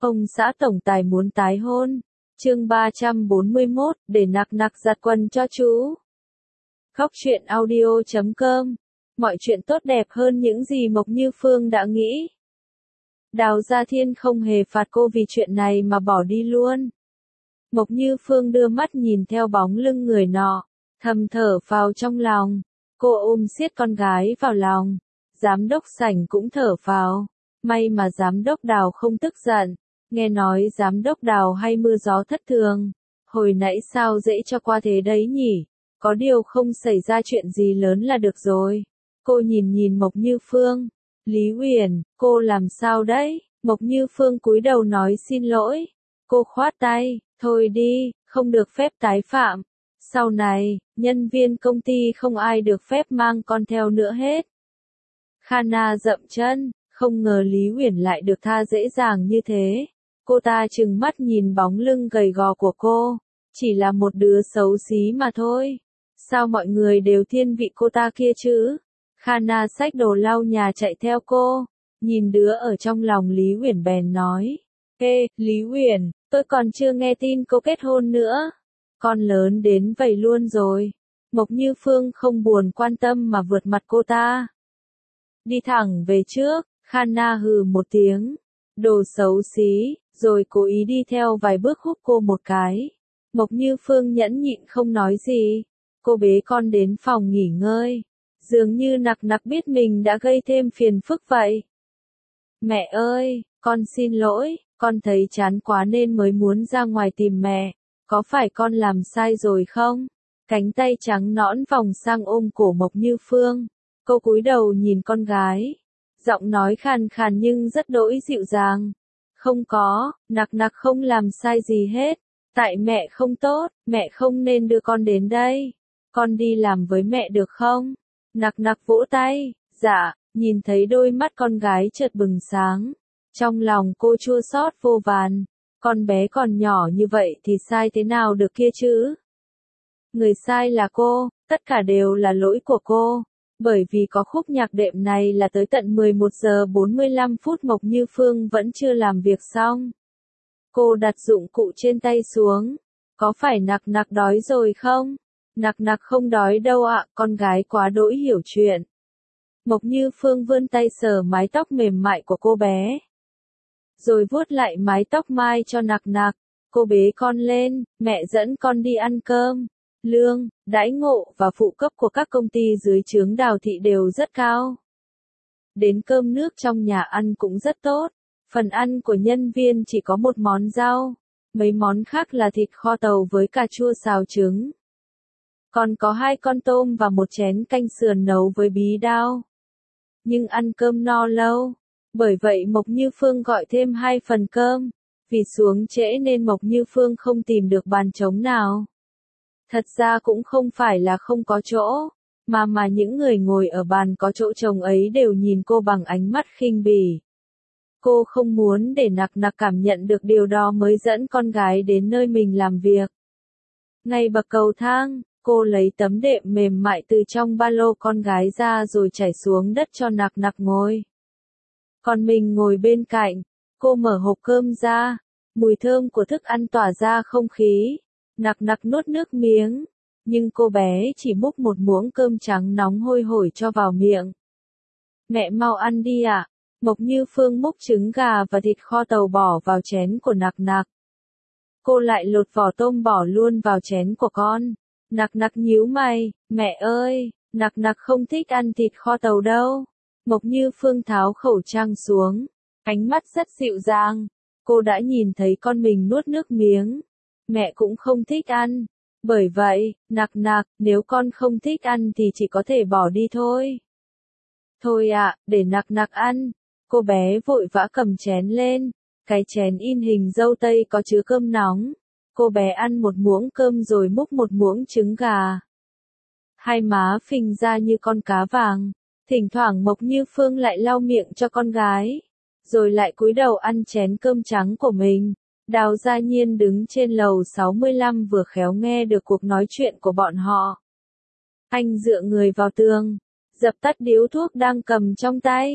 Ông xã tổng tài muốn tái hôn. Chương 341, để nặc nặc giặt quần cho chú. Khóc chuyện audio.com. Mọi chuyện tốt đẹp hơn những gì Mộc Như Phương đã nghĩ. Đào Gia Thiên không hề phạt cô vì chuyện này mà bỏ đi luôn. Mộc Như Phương đưa mắt nhìn theo bóng lưng người nọ, thầm thở phào trong lòng. Cô ôm siết con gái vào lòng. Giám đốc Sảnh cũng thở phào. May mà giám đốc Đào không tức giận. Nghe nói giám đốc Đào hay mưa gió thất thường. Hồi nãy sao dễ cho qua thế đấy nhỉ? Có điều không xảy ra chuyện gì lớn là được rồi. Cô nhìn Mộc Như Phương. Lý Uyển, cô làm sao đấy? Mộc Như Phương cúi đầu nói xin lỗi. Cô khoát tay, thôi đi, không được phép tái phạm. Sau này, nhân viên công ty không ai được phép mang con theo nữa hết. Khana dậm chân, không ngờ Lý Uyển lại được tha dễ dàng như thế. Cô ta trừng mắt nhìn bóng lưng gầy gò của cô. Chỉ là một đứa xấu xí mà thôi. Sao mọi người đều thiên vị cô ta kia chứ? Khana xách đồ lau nhà chạy theo cô. Nhìn đứa ở trong lòng Lý Uyển bèn nói. Ê, Lý Uyển, tôi còn chưa nghe tin cô kết hôn nữa. Con lớn đến vậy luôn rồi. Mộc Như Phương không buồn quan tâm mà vượt mặt cô ta. Đi thẳng về trước, Khana hừ một tiếng. Đồ xấu xí, rồi cố ý đi theo vài bước húc cô một cái. Mộc Như Phương nhẫn nhịn không nói gì. Cô bế con đến phòng nghỉ ngơi. Dường như nặc nặc biết mình đã gây thêm phiền phức vậy. Mẹ ơi, con xin lỗi, con thấy chán quá nên mới muốn ra ngoài tìm mẹ. Có phải con làm sai rồi không? Cánh tay trắng nõn vòng sang ôm cổ Mộc Như Phương. Cô cúi đầu nhìn con gái. Giọng nói khàn khàn nhưng rất đỗi dịu dàng. Không có, nặc nặc không làm sai gì hết. Tại mẹ không tốt, mẹ không nên đưa con đến đây. Con đi làm với mẹ được không? Nặc nặc vỗ tay. Dạ, nhìn thấy đôi mắt con gái chợt bừng sáng. Trong lòng cô chua xót vô vàn. Con bé còn nhỏ như vậy thì sai thế nào được kia chứ? Người sai là cô, tất cả đều là lỗi của cô. Bởi vì có khúc nhạc đệm này là tới tận 11 giờ 45 phút Mộc Như Phương vẫn chưa làm việc xong. Cô đặt dụng cụ trên tay xuống. Có phải nặc nặc đói rồi không? Nặc nặc không đói đâu ạ, con gái quá đỗi hiểu chuyện. Mộc Như Phương vươn tay sờ mái tóc mềm mại của cô bé. Rồi vuốt lại mái tóc mai cho nặc nặc. Cô bế con lên, mẹ dẫn con đi ăn cơm. Lương, đãi ngộ và phụ cấp của các công ty dưới trướng Đào thị đều rất cao. Đến cơm nước trong nhà ăn cũng rất tốt. Phần ăn của nhân viên chỉ có một món rau. Mấy món khác là thịt kho tàu với cà chua xào trứng. Còn có 2 con tôm và một chén canh sườn nấu với bí đao. Nhưng ăn cơm no lâu. Bởi vậy Mộc Như Phương gọi thêm 2 phần cơm. Vì xuống trễ nên Mộc Như Phương không tìm được bàn trống nào. Thật ra cũng không phải là không có chỗ, mà những người ngồi ở bàn có chỗ trống ấy đều nhìn cô bằng ánh mắt khinh bỉ. Cô không muốn để nặc nặc cảm nhận được điều đó mới dẫn con gái đến nơi mình làm việc. Ngay bậc cầu thang, cô lấy tấm đệm mềm mại từ trong ba lô con gái ra rồi trải xuống đất cho nặc nặc ngồi. Còn mình ngồi bên cạnh, cô mở hộp cơm ra, mùi thơm của thức ăn tỏa ra không khí. Nặc nặc nuốt nước miếng, nhưng cô bé chỉ múc một muỗng cơm trắng nóng hôi hổi cho vào miệng. Mẹ mau ăn đi ạ. Mộc Như Phương múc trứng gà và thịt kho tàu bỏ vào chén của nặc nặc. Cô lại lột vỏ tôm bỏ luôn vào chén của con. Nặc nặc nhíu mày, mẹ ơi, nặc nặc không thích ăn thịt kho tàu đâu. Mộc Như Phương tháo khẩu trang xuống, ánh mắt rất dịu dàng. Cô đã nhìn thấy con mình nuốt nước miếng. Mẹ cũng không thích ăn. Bởi vậy, nặc nặc, nếu con không thích ăn thì chỉ có thể bỏ đi thôi. Thôi ạ, để nặc nặc ăn. Cô bé vội vã cầm chén lên. Cái chén in hình dâu tây có chứa cơm nóng. Cô bé ăn một muỗng cơm rồi múc một muỗng trứng gà. Hai má phình ra như con cá vàng. Thỉnh thoảng Mộc Như Phương lại lau miệng cho con gái. Rồi lại cúi đầu ăn chén cơm trắng của mình. Đào Gia Nhiên đứng trên lầu 65 vừa khéo nghe được cuộc nói chuyện của bọn họ. Anh dựa người vào tường, dập tắt điếu thuốc đang cầm trong tay.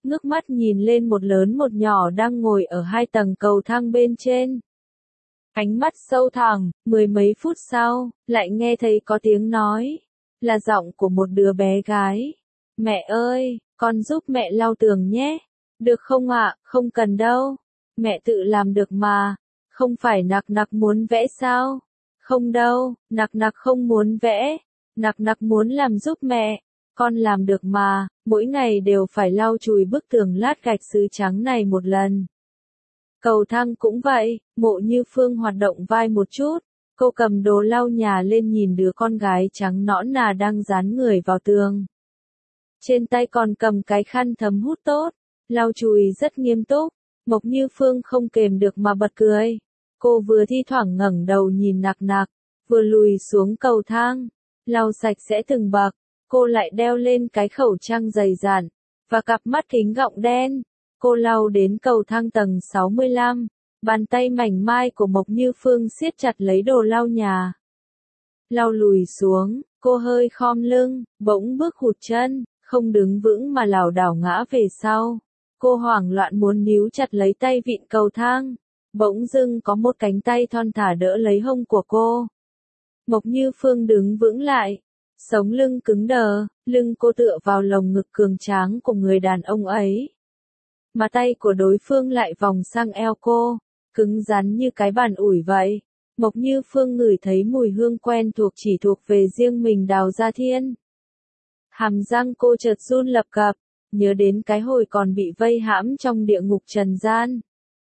ngước mắt nhìn lên một lớn một nhỏ đang ngồi ở 2 tầng cầu thang bên trên. Ánh mắt sâu thẳm, 10 mấy phút sau, lại nghe thấy có tiếng nói, là giọng của một đứa bé gái. Mẹ ơi, con giúp mẹ lau tường nhé. Được không ạ? Không cần đâu. Mẹ tự làm được mà. Không phải Nặc Nặc muốn vẽ sao? Không đâu, Nặc Nặc không muốn vẽ. Nặc Nặc muốn làm giúp mẹ. Con làm được mà, mỗi ngày đều phải lau chùi bức tường lát gạch sứ trắng này một lần. Cầu thang cũng vậy, Mộ Như Phương hoạt động vai một chút. Cô cầm đồ lau nhà lên nhìn đứa con gái trắng nõn nà đang dán người vào tường. Trên tay còn cầm cái khăn thấm hút tốt, lau chùi rất nghiêm túc. Mộc Như Phương không kềm được mà bật cười. Cô vừa thi thoảng ngẩng đầu nhìn Nặc Nặc, vừa lùi xuống cầu thang, lau sạch sẽ từng bậc. Cô lại đeo lên cái khẩu trang dày dặn, và cặp mắt kính gọng đen. Cô lau đến cầu thang tầng 65, bàn tay mảnh mai của Mộc Như Phương siết chặt lấy đồ lau nhà. Lau lùi xuống, cô hơi khom lưng, bỗng bước hụt chân, không đứng vững mà lảo đảo ngã về sau. Cô hoảng loạn muốn níu chặt lấy tay vịn cầu thang. Bỗng dưng có một cánh tay thon thả đỡ lấy hông của cô. Mộc Như Phương đứng vững lại. Sống lưng cứng đờ, lưng cô tựa vào lồng ngực cường tráng của người đàn ông ấy. Mà tay của đối phương lại vòng sang eo cô, cứng rắn như cái bàn ủi vậy. Mộc Như Phương ngửi thấy mùi hương quen thuộc chỉ thuộc về riêng mình Đào Gia Thiên. Hàm răng cô chợt run lập cập, nhớ đến cái hồi còn bị vây hãm trong địa ngục trần gian.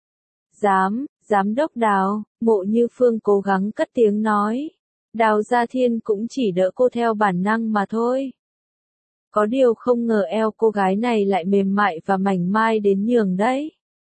Giám đốc Đào, Mộ Như Phương cố gắng cất tiếng nói. Đào Gia Thiên cũng chỉ đỡ cô theo bản năng mà thôi. Có điều không ngờ eo cô gái này lại mềm mại và mảnh mai đến nhường đấy.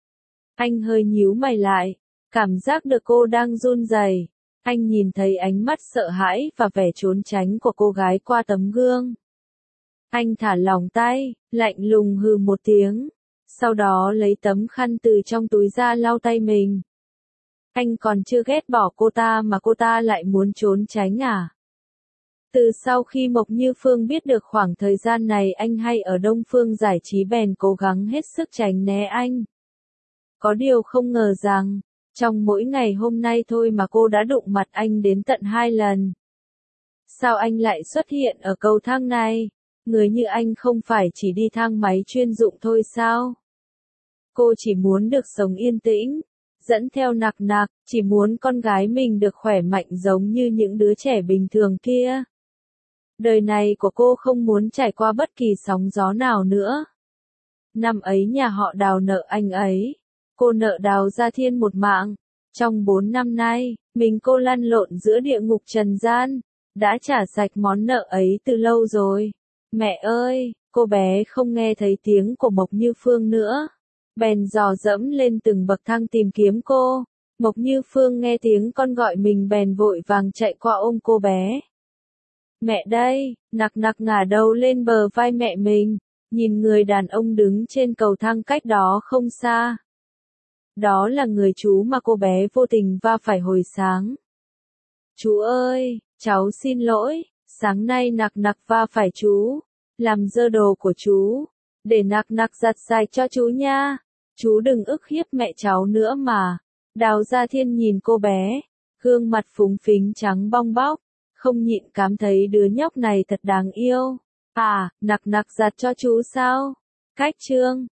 Anh hơi nhíu mày lại, cảm giác được cô đang run rẩy. Anh nhìn thấy ánh mắt sợ hãi và vẻ trốn tránh của cô gái qua tấm gương. Anh thả lỏng tay, lạnh lùng hừ một tiếng, sau đó lấy tấm khăn từ trong túi ra lau tay mình. Anh còn chưa ghét bỏ cô ta mà cô ta lại muốn trốn tránh à? Từ sau khi Mộc Như Phương biết được khoảng thời gian này anh hay ở Đông Phương Giải Trí bèn cố gắng hết sức tránh né anh. Có điều không ngờ rằng, trong mỗi ngày hôm nay thôi mà cô đã đụng mặt anh đến tận 2 lần. Sao anh lại xuất hiện ở cầu thang này? Người như anh không phải chỉ đi thang máy chuyên dụng thôi sao? Cô chỉ muốn được sống yên tĩnh, dẫn theo Nặc Nặc, chỉ muốn con gái mình được khỏe mạnh giống như những đứa trẻ bình thường kia. Đời này của cô không muốn trải qua bất kỳ sóng gió nào nữa. Năm ấy nhà họ Đào nợ anh ấy. Cô nợ Đào Gia Thiên một mạng. Trong 4 năm nay, mình cô lăn lộn giữa địa ngục trần gian. Đã trả sạch món nợ ấy từ lâu rồi. Mẹ ơi, cô bé không nghe thấy tiếng của Mộc Như Phương nữa. Bèn dò dẫm lên từng bậc thang tìm kiếm cô. Mộc Như Phương nghe tiếng con gọi mình bèn vội vàng chạy qua ôm cô bé. Mẹ đây, Nặc Nặc ngả đầu lên bờ vai mẹ mình, nhìn người đàn ông đứng trên cầu thang cách đó không xa. Đó là người chú mà cô bé vô tình va phải hồi sáng. Chú ơi, cháu xin lỗi, sáng nay Nặc Nặc va phải chú, làm dơ đồ của chú, để Nặc Nặc giặt sạch cho chú nha. Chú đừng ức hiếp mẹ cháu nữa mà. Đào Gia Thiên nhìn cô bé, gương mặt phúng phính trắng bong bóc, không nhịn cảm thấy đứa nhóc này thật đáng yêu. À, Nặc Nặc giặt cho chú sao? Cách chương